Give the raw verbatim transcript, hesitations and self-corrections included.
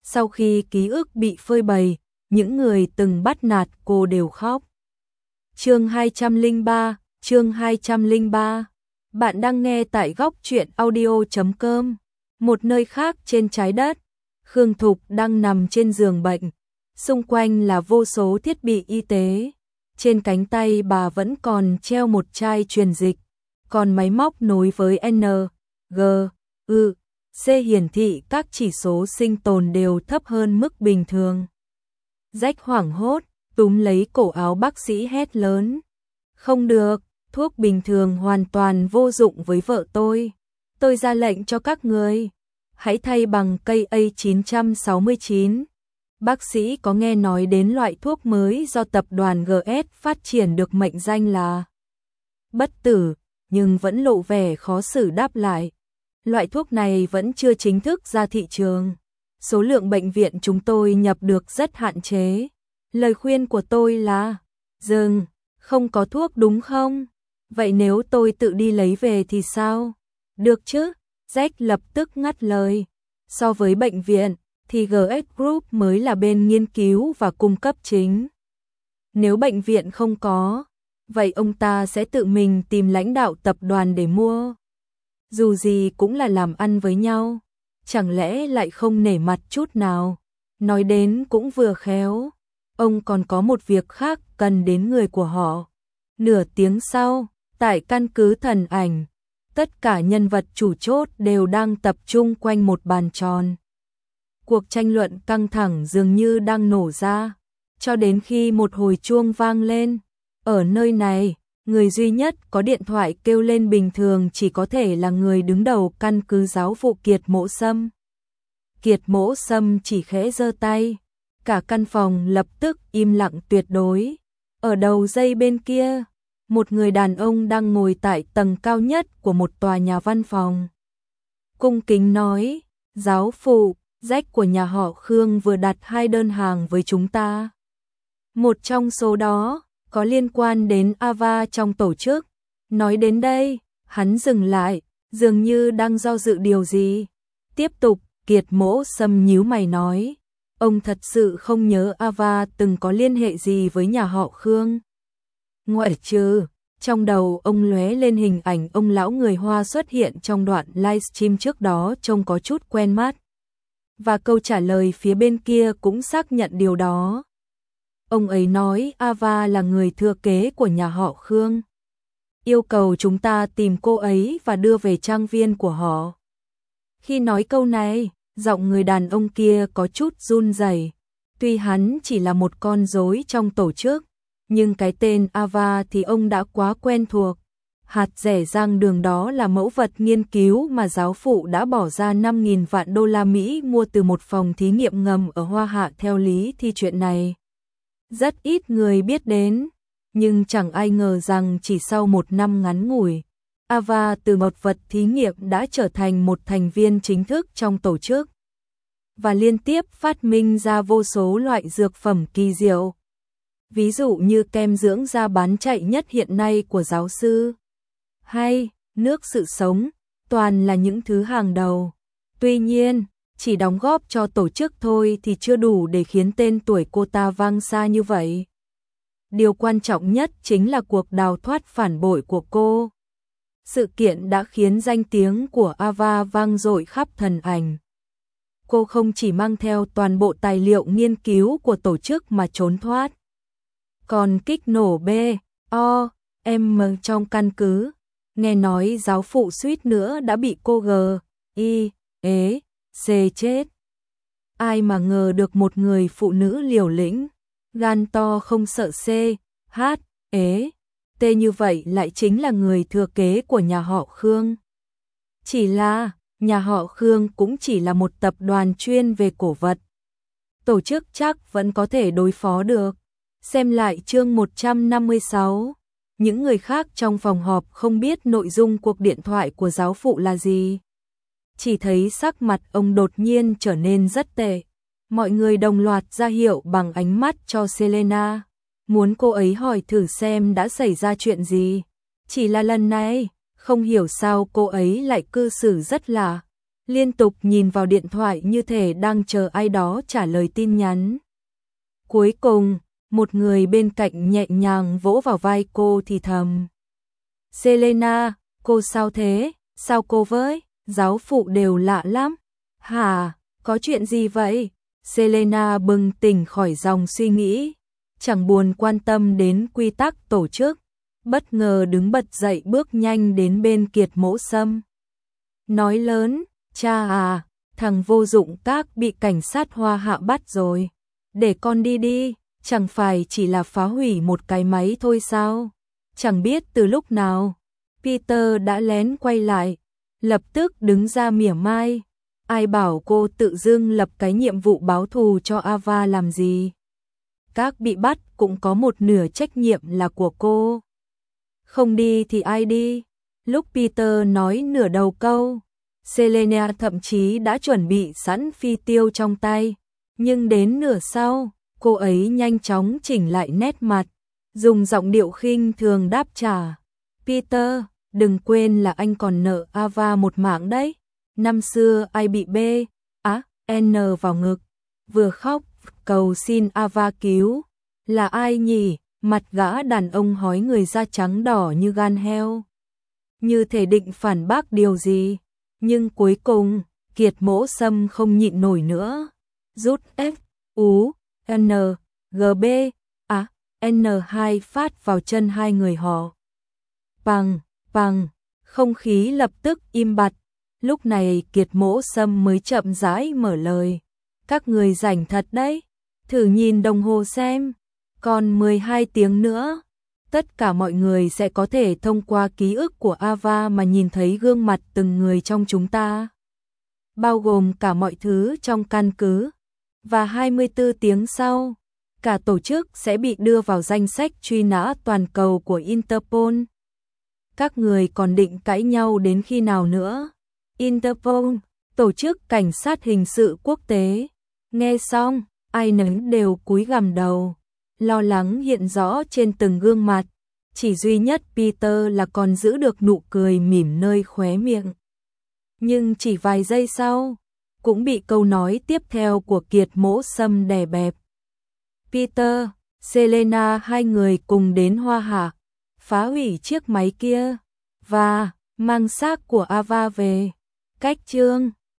Sau khi ký ức bị phơi bày, những người từng bắt nạt cô đều khóc. Chương hai trăm lẻ ba, chương hai trăm lẻ ba. Bạn đang nghe tại góc truyện audio chấm com. Một nơi khác trên trái đất, Khương Thục đang nằm trên giường bệnh, xung quanh là vô số thiết bị y tế. Trên cánh tay bà vẫn còn treo một chai truyền dịch, còn máy móc nối với N, G, U, C hiển thị các chỉ số sinh tồn đều thấp hơn mức bình thường. Rách hoảng hốt, túm lấy cổ áo bác sĩ hét lớn. Không được, thuốc bình thường hoàn toàn vô dụng với vợ tôi. Tôi ra lệnh cho các người, hãy thay bằng cây A chín sáu chín. Bác sĩ có nghe nói đến loại thuốc mới do tập đoàn G S phát triển được mệnh danh là bất tử, nhưng vẫn lộ vẻ khó xử đáp lại. Loại thuốc này vẫn chưa chính thức ra thị trường. Số lượng bệnh viện chúng tôi nhập được rất hạn chế. Lời khuyên của tôi là, dừng, không có thuốc đúng không? Vậy nếu tôi tự đi lấy về thì sao? Được chứ? Jack lập tức ngắt lời. So với bệnh viện, thì G S Group mới là bên nghiên cứu và cung cấp chính. Nếu bệnh viện không có, vậy ông ta sẽ tự mình tìm lãnh đạo tập đoàn để mua. Dù gì cũng là làm ăn với nhau, chẳng lẽ lại không nể mặt chút nào. Nói đến cũng vừa khéo, ông còn có một việc khác cần đến người của họ. Nửa tiếng sau, tại căn cứ Thần Ảnh, tất cả nhân vật chủ chốt đều đang tập trung quanh một bàn tròn. Cuộc tranh luận căng thẳng dường như đang nổ ra, cho đến khi một hồi chuông vang lên. Ở nơi này, người duy nhất có điện thoại kêu lên bình thường chỉ có thể là người đứng đầu căn cứ giáo vụ Kiệt Mỗ Sâm. Kiệt Mỗ Sâm chỉ khẽ giơ tay, cả căn phòng lập tức im lặng tuyệt đối. Ở đầu dây bên kia, một người đàn ông đang ngồi tại tầng cao nhất của một tòa nhà văn phòng. Cung kính nói, giáo phụ, Jack của nhà họ Khương vừa đặt hai đơn hàng với chúng ta. Một trong số đó có liên quan đến Ava trong tổ chức. Nói đến đây, hắn dừng lại, dường như đang do dự điều gì. Tiếp tục, Kiệt Mỗ Sâm nhíu mày nói, ông thật sự không nhớ Ava từng có liên hệ gì với nhà họ Khương. Ngoại trừ, trong đầu ông lóe lên hình ảnh ông lão người Hoa xuất hiện trong đoạn livestream trước đó trông có chút quen mắt. Và câu trả lời phía bên kia cũng xác nhận điều đó. Ông ấy nói Ava là người thừa kế của nhà họ Khương. Yêu cầu chúng ta tìm cô ấy và đưa về trang viên của họ. Khi nói câu này, giọng người đàn ông kia có chút run rẩy. Tuy hắn chỉ là một con rối trong tổ chức, nhưng cái tên Ava thì ông đã quá quen thuộc. Hạt rẻ rang đường đó là mẫu vật nghiên cứu mà giáo phụ đã bỏ ra năm nghìn vạn đô la Mỹ mua từ một phòng thí nghiệm ngầm ở Hoa Hạ. Theo lý thì chuyện này rất ít người biết đến, nhưng chẳng ai ngờ rằng chỉ sau một năm ngắn ngủi, Ava từ một vật thí nghiệm đã trở thành một thành viên chính thức trong tổ chức và liên tiếp phát minh ra vô số loại dược phẩm kỳ diệu. Ví dụ như kem dưỡng da bán chạy nhất hiện nay của giáo sư, hay nước sự sống, toàn là những thứ hàng đầu. Tuy nhiên, chỉ đóng góp cho tổ chức thôi thì chưa đủ để khiến tên tuổi cô ta vang xa như vậy. Điều quan trọng nhất chính là cuộc đào thoát phản bội của cô. Sự kiện đã khiến danh tiếng của Ava vang dội khắp Thần Ảnh. Cô không chỉ mang theo toàn bộ tài liệu nghiên cứu của tổ chức mà trốn thoát, còn kích nổ B, O, M trong căn cứ. Nghe nói giáo phụ suýt nữa đã bị cô G, I, ế, C chết. Ai mà ngờ được một người phụ nữ liều lĩnh, gan to không sợ C, H, ế, T như vậy lại chính là người thừa kế của nhà họ Khương. Chỉ là, nhà họ Khương cũng chỉ là một tập đoàn chuyên về cổ vật. Tổ chức chắc vẫn có thể đối phó được. Xem lại chương một trăm năm mươi sáu. Những người khác trong phòng họp không biết nội dung cuộc điện thoại của giáo phụ là gì. Chỉ thấy sắc mặt ông đột nhiên trở nên rất tệ. Mọi người đồng loạt ra hiệu bằng ánh mắt cho Selena, muốn cô ấy hỏi thử xem đã xảy ra chuyện gì. Chỉ là lần này, không hiểu sao cô ấy lại cư xử rất lạ. liên tục nhìn vào điện thoại như thể đang chờ ai đó trả lời tin nhắn. Cuối cùng, một người bên cạnh nhẹ nhàng vỗ vào vai cô thì thầm. Selena, cô sao thế? Sao cô với giáo phụ đều lạ lắm? Hả, có chuyện gì vậy? Selena bừng tỉnh khỏi dòng suy nghĩ, chẳng buồn quan tâm đến quy tắc tổ chức, bất ngờ đứng bật dậy bước nhanh đến bên Kiệt Mỗ Sâm. Nói lớn, cha à, thằng vô dụng các bị cảnh sát Hoa Hạ bắt rồi. Để con đi đi, chẳng phải chỉ là phá hủy một cái máy thôi sao? Chẳng biết từ lúc nào, Peter đã lén quay lại, lập tức đứng ra mỉa mai. Ai bảo cô tự dưng lập cái nhiệm vụ báo thù cho Ava làm gì? Các bị bắt cũng có một nửa trách nhiệm là của cô. Không đi thì ai đi? Lúc Peter nói nửa đầu câu, Selena thậm chí đã chuẩn bị sẵn phi tiêu trong tay. Nhưng đến nửa sau, cô ấy nhanh chóng chỉnh lại nét mặt, dùng giọng điệu khinh thường đáp trả. Peter, đừng quên là anh còn nợ Ava một mạng đấy. Năm xưa ai bị B, á, N vào ngực, vừa khóc, cầu xin Ava cứu. Là ai nhỉ? Mặt gã đàn ông hói người da trắng đỏ như gan heo. Như thể định phản bác điều gì. Nhưng cuối cùng, Kiệt Mỗ Sâm không nhịn nổi nữa. Rút F, U, N, G B, á, N hai phát vào chân hai người họ. Bằng, bằng, không khí lập tức im bặt. Lúc này Kiệt Mỗ Sâm mới chậm rãi mở lời. Các người rảnh thật đấy, thử nhìn đồng hồ xem, còn mười hai tiếng nữa. Tất cả mọi người sẽ có thể thông qua ký ức của Ava mà nhìn thấy gương mặt từng người trong chúng ta. Bao gồm cả mọi thứ trong căn cứ. Và hai mươi tư tiếng sau, cả tổ chức sẽ bị đưa vào danh sách truy nã toàn cầu của Interpol. Các người còn định cãi nhau đến khi nào nữa? Interpol, tổ chức cảnh sát hình sự quốc tế. Nghe xong, ai nấy đều cúi gằm đầu. Lo lắng hiện rõ trên từng gương mặt. Chỉ duy nhất Peter là còn giữ được nụ cười mỉm nơi khóe miệng. Nhưng chỉ vài giây sau, cũng bị câu nói tiếp theo của Kiệt Mỗ Sâm đè bẹp. Peter, Selena hai người cùng đến Hoa Hạ, phá hủy chiếc máy kia, và mang xác của Ava về. Cách chương